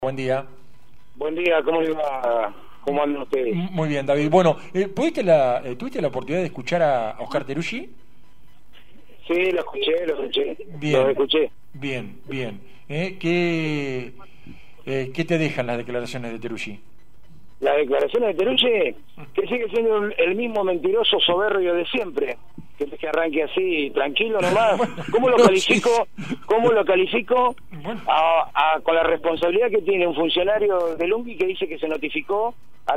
Buen día. Buen día, ¿cómo le va? ¿Cómo andan ustedes? Muy bien, David. Bueno, ¿tuviste la oportunidad de escuchar a Oscar Teruggi? Sí, lo escuché. Bien, Lo escuché. bien. ¿Qué te dejan las declaraciones de Teruggi? Las declaraciones de Teruggi, que sigue siendo el mismo mentiroso soberbio de siempre. Que arranque así, tranquilo nomás. ¿Cómo lo califico? ¿Cómo lo califico? Bueno. Con la responsabilidad que tiene un funcionario del UNGI que dice que se notificó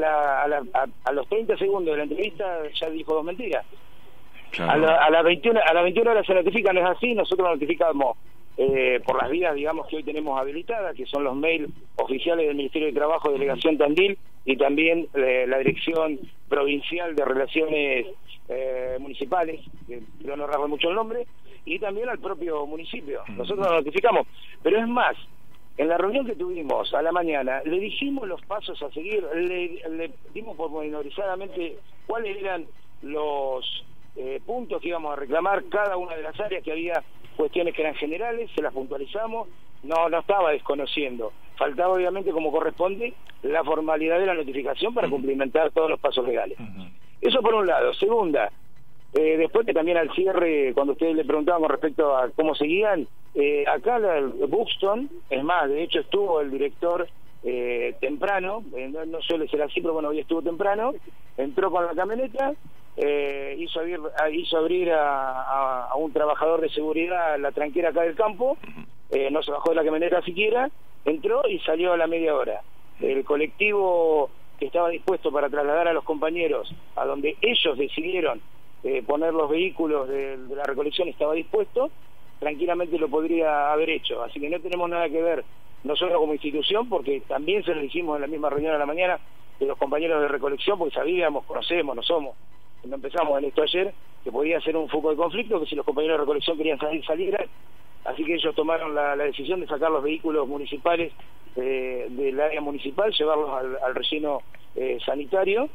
a los 30 segundos de la entrevista, ya dijo dos mentiras. Claro. A las 21 horas se notifica, no es así. Nosotros notificamos por las vías, digamos, que hoy tenemos habilitadas, que son los mails oficiales del Ministerio de Trabajo, Delegación Tandil, y también la Dirección Provincial de Relaciones Municipales, que yo no rasgo mucho el nombre, y también al propio municipio. Nosotros lo notificamos. Pero es más, en la reunión que tuvimos a la mañana, le dijimos los pasos a seguir, le dimos pormenorizadamente cuáles eran los puntos que íbamos a reclamar cada una de las áreas, que había cuestiones que eran generales, se las puntualizamos, no estaba desconociendo, faltaba obviamente, como corresponde, la formalidad de la notificación para cumplimentar todos los pasos legales. Eso por un lado. Segunda, después que también al cierre, cuando ustedes le preguntaban con respecto a cómo seguían, acá el Buxton, es más, de hecho estuvo el director temprano, no suele ser así, pero bueno, hoy estuvo temprano, entró con la camioneta, hizo abrir a un trabajador de seguridad la tranquera acá del campo, no se bajó de la camioneta siquiera, entró y salió a la media hora. El colectivo que estaba dispuesto para trasladar a los compañeros a donde ellos decidieron poner los vehículos de la recolección estaba dispuesto, tranquilamente lo podría haber hecho. Así que no tenemos nada que ver nosotros como institución, porque también se lo dijimos en la misma reunión a la mañana de los compañeros de recolección, porque sabíamos, conocemos, no somos, cuando empezamos en esto ayer, que podía ser un foco de conflicto, que si los compañeros de recolección querían salieran. Así que ellos tomaron la decisión de sacar los vehículos municipales del área municipal, llevarlos al relleno sanitario,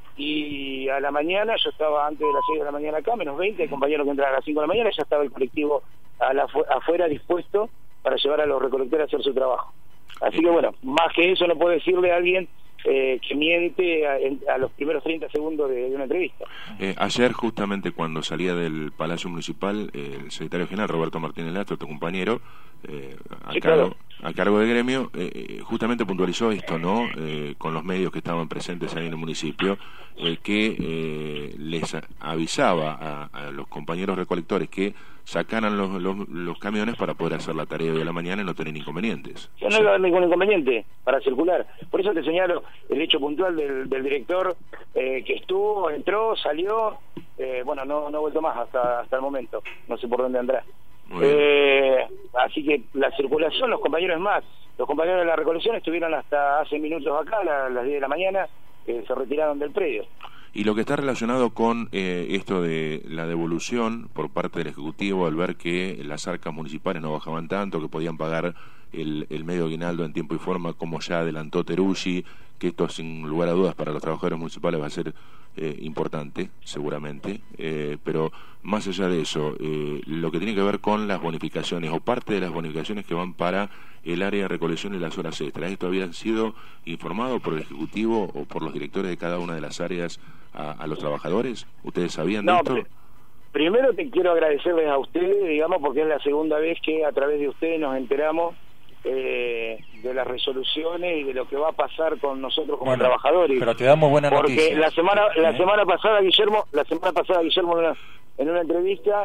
y a la mañana, yo estaba antes de las 6 de la mañana acá, menos 20, el compañero que entraba a las 5 de la mañana, ya estaba el colectivo afuera dispuesto para llevar a los recolectores a hacer su trabajo. Así que bueno, más que eso no puedo decirle a alguien que miente a los primeros 30 segundos de una entrevista. Ayer, justamente cuando salía del Palacio Municipal, el secretario general Roberto Martínez Lastro, tu compañero, a cargo del gremio, justamente puntualizó esto, ¿no? Con los medios que estaban presentes ahí en el municipio, que les avisaba a los compañeros recolectores que sacaran los camiones para poder hacer la tarea de hoy a la mañana y no tener inconvenientes. No iba a haber ningún inconveniente para circular. Por eso te señalo el hecho puntual del director que estuvo, entró, salió, bueno, no ha vuelto más hasta el momento. No sé por dónde andará. Así que la circulación, los compañeros los compañeros de la recolección estuvieron hasta hace minutos acá, a las 10 de la mañana, se retiraron del predio. Y lo que está relacionado con esto de la devolución por parte del Ejecutivo, al ver que las arcas municipales no bajaban tanto, que podían pagar el medio aguinaldo en tiempo y forma, como ya adelantó Teruggi, que esto sin lugar a dudas para los trabajadores municipales va a ser importante, seguramente, pero más allá de eso, lo que tiene que ver con las bonificaciones o parte de las bonificaciones que van para el área de recolección y las horas extras, ¿esto había sido informado por el Ejecutivo o por los directores de cada una de las áreas a los trabajadores? ¿Ustedes sabían de esto? Primero te quiero agradecerles a ustedes, digamos, porque es la segunda vez que a través de ustedes nos enteramos de las resoluciones y de lo que va a pasar con nosotros como trabajadores. Pero te damos buena noticia. Porque la semana pasada Guillermo en una entrevista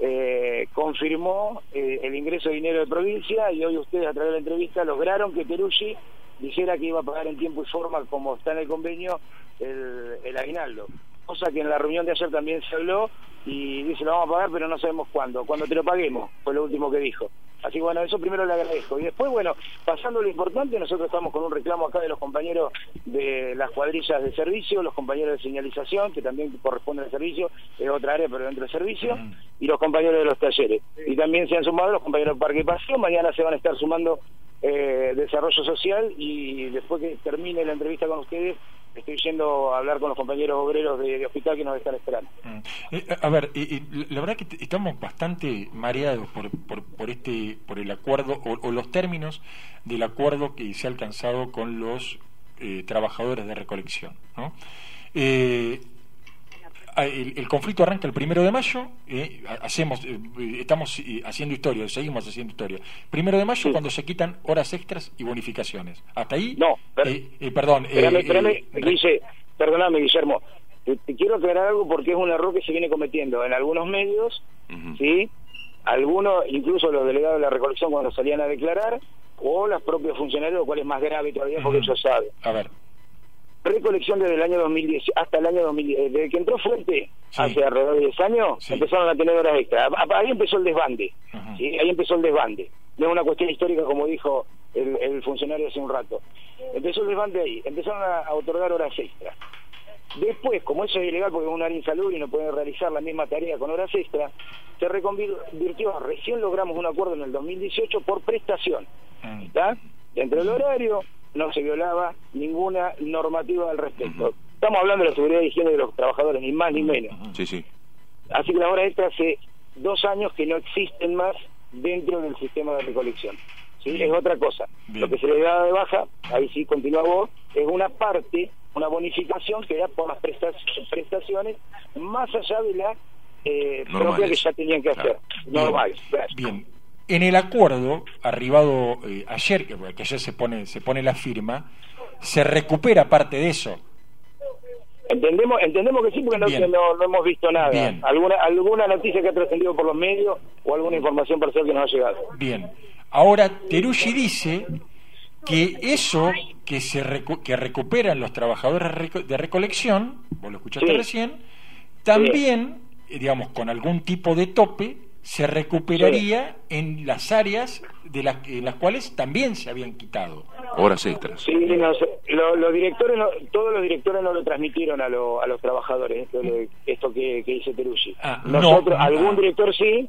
confirmó el ingreso de dinero de provincia, y hoy ustedes a través de la entrevista lograron que Teruggi dijera que iba a pagar en tiempo y forma, como está en el convenio, el aguinaldo. Cosa que en la reunión de ayer también se habló, y dice, lo vamos a pagar, pero no sabemos cuándo te lo paguemos, fue lo último que dijo. Así que bueno, eso primero le agradezco. Y después, bueno, pasando lo importante, nosotros estamos con un reclamo acá de los compañeros de las cuadrillas de servicio, los compañeros de señalización, que también corresponden al servicio, es otra área, pero dentro del servicio, y los compañeros de los talleres. Y también se han sumado los compañeros de Parque y Paseo, mañana se van a estar sumando Desarrollo Social, y después que termine la entrevista con ustedes, estoy yendo a hablar con los compañeros obreros de hospital que nos están esperando. A ver, la verdad que estamos bastante mareados por el acuerdo o los términos del acuerdo que se ha alcanzado con los trabajadores de recolección, ¿no? El conflicto arranca el 1 de mayo, estamos haciendo historia, seguimos haciendo historia. 1 de mayo, sí, cuando se quitan horas extras y bonificaciones. Hasta ahí. No, perdón. Perdóname, Guillermo. Te quiero aclarar algo porque es un error que se viene cometiendo en algunos medios, ¿sí? Algunos, incluso los delegados de la recolección cuando salían a declarar, o los propios funcionarios, lo cual es más grave todavía porque ellos saben. A ver. Recolección desde el año 2010 hasta el año 2010, desde que entró Fuerte, sí, hace alrededor de 10 años, sí, empezaron a tener horas extra. Ahí empezó el desbande, ¿sí? Ahí empezó el desbande. No es una cuestión histórica como dijo el funcionario hace un rato. Empezó el desbande ahí, empezaron a otorgar horas extra. Después, como eso es ilegal porque es un área insalubre y no pueden realizar la misma tarea con horas extra, se reconvirtió, recién logramos un acuerdo en el 2018 por prestación, ¿está? Dentro del horario no se violaba ninguna normativa al respecto. Estamos hablando de la seguridad y higiene de los trabajadores, ni más ni menos. Sí, sí. Así que las horas extras hace 2 años que no existen más dentro del sistema de recolección. ¿Sí? Es otra cosa. Bien. Lo que se le da de baja, ahí sí continúa vos, es una parte, una bonificación que da por las prestaciones más allá de la propia que ya tenían que hacer. Normales. Bien. En el acuerdo arribado ayer, que ayer se pone la firma, se recupera parte de eso. Entendemos que sí, porque no hemos visto nada. Bien. Alguna noticia que ha trascendido por los medios o alguna información parcial que nos ha llegado. Bien. Ahora Teruggi dice que eso que recuperan los trabajadores de recolección, vos lo escuchaste, sí, recién, también, sí, digamos, con algún tipo de tope, se recuperaría, sí, en las áreas en las cuales también se habían quitado horas extras. Sí, no sé. Los directores, todos los directores no lo transmitieron a los trabajadores, esto que dice Teruggi. Nosotros, algún director sí,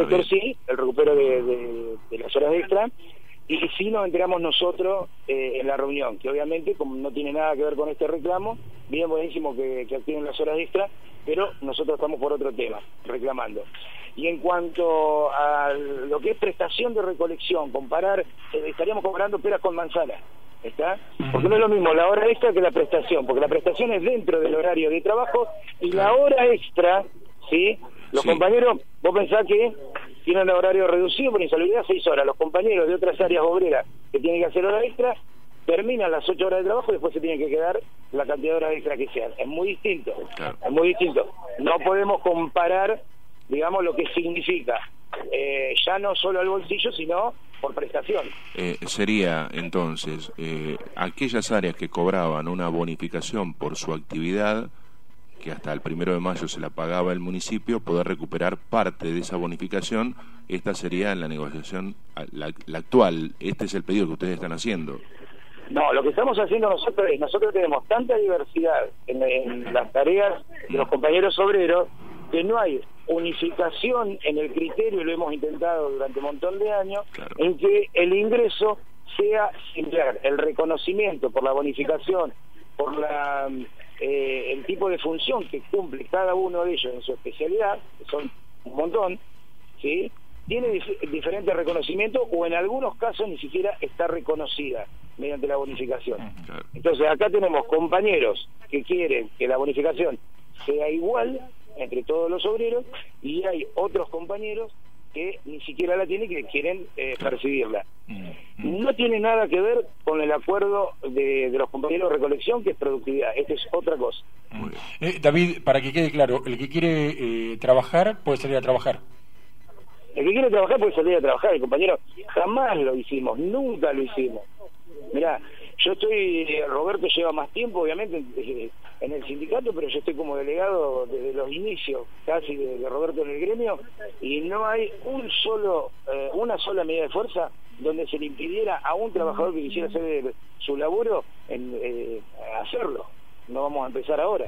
el recupero de las horas extras, y sí nos enteramos nosotros en la reunión, que obviamente, como no tiene nada que ver con este reclamo, bien buenísimo que activen las horas extras, pero nosotros estamos por otro tema, reclamando. Y en cuanto a lo que es prestación de recolección, estaríamos comparando peras con manzanas, ¿está? Porque no es lo mismo la hora extra que la prestación, porque la prestación es dentro del horario de trabajo y la hora extra, ¿sí? Los compañeros, vos pensás que tienen un horario reducido por insalubridad 6 horas. Los compañeros de otras áreas obreras que tienen que hacer hora extra terminan las 8 horas de trabajo y después se tienen que quedar la cantidad de horas extra que sean. Es muy distinto, claro. Es muy distinto. No podemos comparar, digamos, lo que significa ya no solo al bolsillo, sino por prestación. Sería entonces aquellas áreas que cobraban una bonificación por su actividad, que hasta el 1 de mayo se la pagaba el municipio, poder recuperar parte de esa bonificación. Esta sería la negociación, la actual. Este es el pedido que ustedes están haciendo. No, lo que estamos haciendo nosotros tenemos tanta diversidad en las tareas de los compañeros obreros que no hay unificación en el criterio, y lo hemos intentado durante un montón de años, claro, en que el ingreso sea similar, el reconocimiento por la bonificación, por el tipo de función que cumple cada uno de ellos en su especialidad, que son un montón, ¿sí? Tiene diferente reconocimiento, o en algunos casos ni siquiera está reconocida mediante la bonificación. Claro. Entonces acá tenemos compañeros que quieren que la bonificación sea igual entre todos los obreros, y hay otros compañeros que ni siquiera la tienen, que quieren percibirla. No tiene nada que ver con el acuerdo de los compañeros de recolección, que es productividad. Esto es otra cosa. David, para que quede claro, el que quiere trabajar puede salir a trabajar. El que quiere trabajar puede salir a trabajar, el compañero. Jamás lo hicimos, nunca lo hicimos. Mirá, Roberto lleva más tiempo, obviamente, en el sindicato, pero yo estoy como delegado desde los inicios, casi, de Roberto en el gremio, y no hay una sola medida de fuerza donde se le impidiera a un trabajador que quisiera hacer su laburo hacerlo. No vamos a empezar ahora.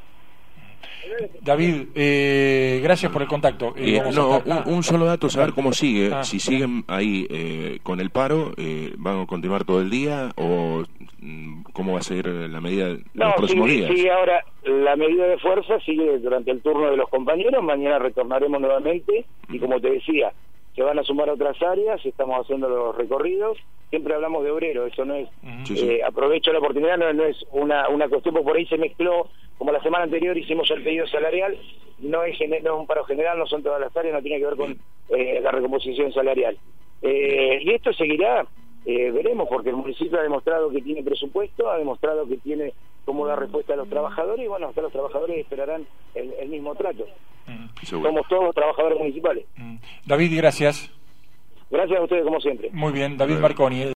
David, gracias por el contacto. Un solo dato, saber cómo sigue. Si siguen ahí con el paro, ¿van a continuar todo el día o cómo va a seguir la medida en los próximos días? Sí, ahora la medida de fuerza sigue durante el turno de los compañeros, mañana retornaremos nuevamente y como te decía, se van a sumar otras áreas, estamos haciendo los recorridos, siempre hablamos de obrero, eso no es, aprovecho la oportunidad, no es una cuestión, porque por ahí se mezcló, como la semana anterior hicimos el pedido salarial, no es un paro general, no son todas las áreas, no tiene que ver con la recomposición salarial. Y esto seguirá, veremos, porque el municipio ha demostrado que tiene presupuesto, ha demostrado que tiene cómo dar respuesta a los trabajadores, y bueno, hasta los trabajadores esperarán el mismo trato. Somos todos trabajadores municipales. David, gracias. Gracias a ustedes, como siempre. Muy bien, David Marconi.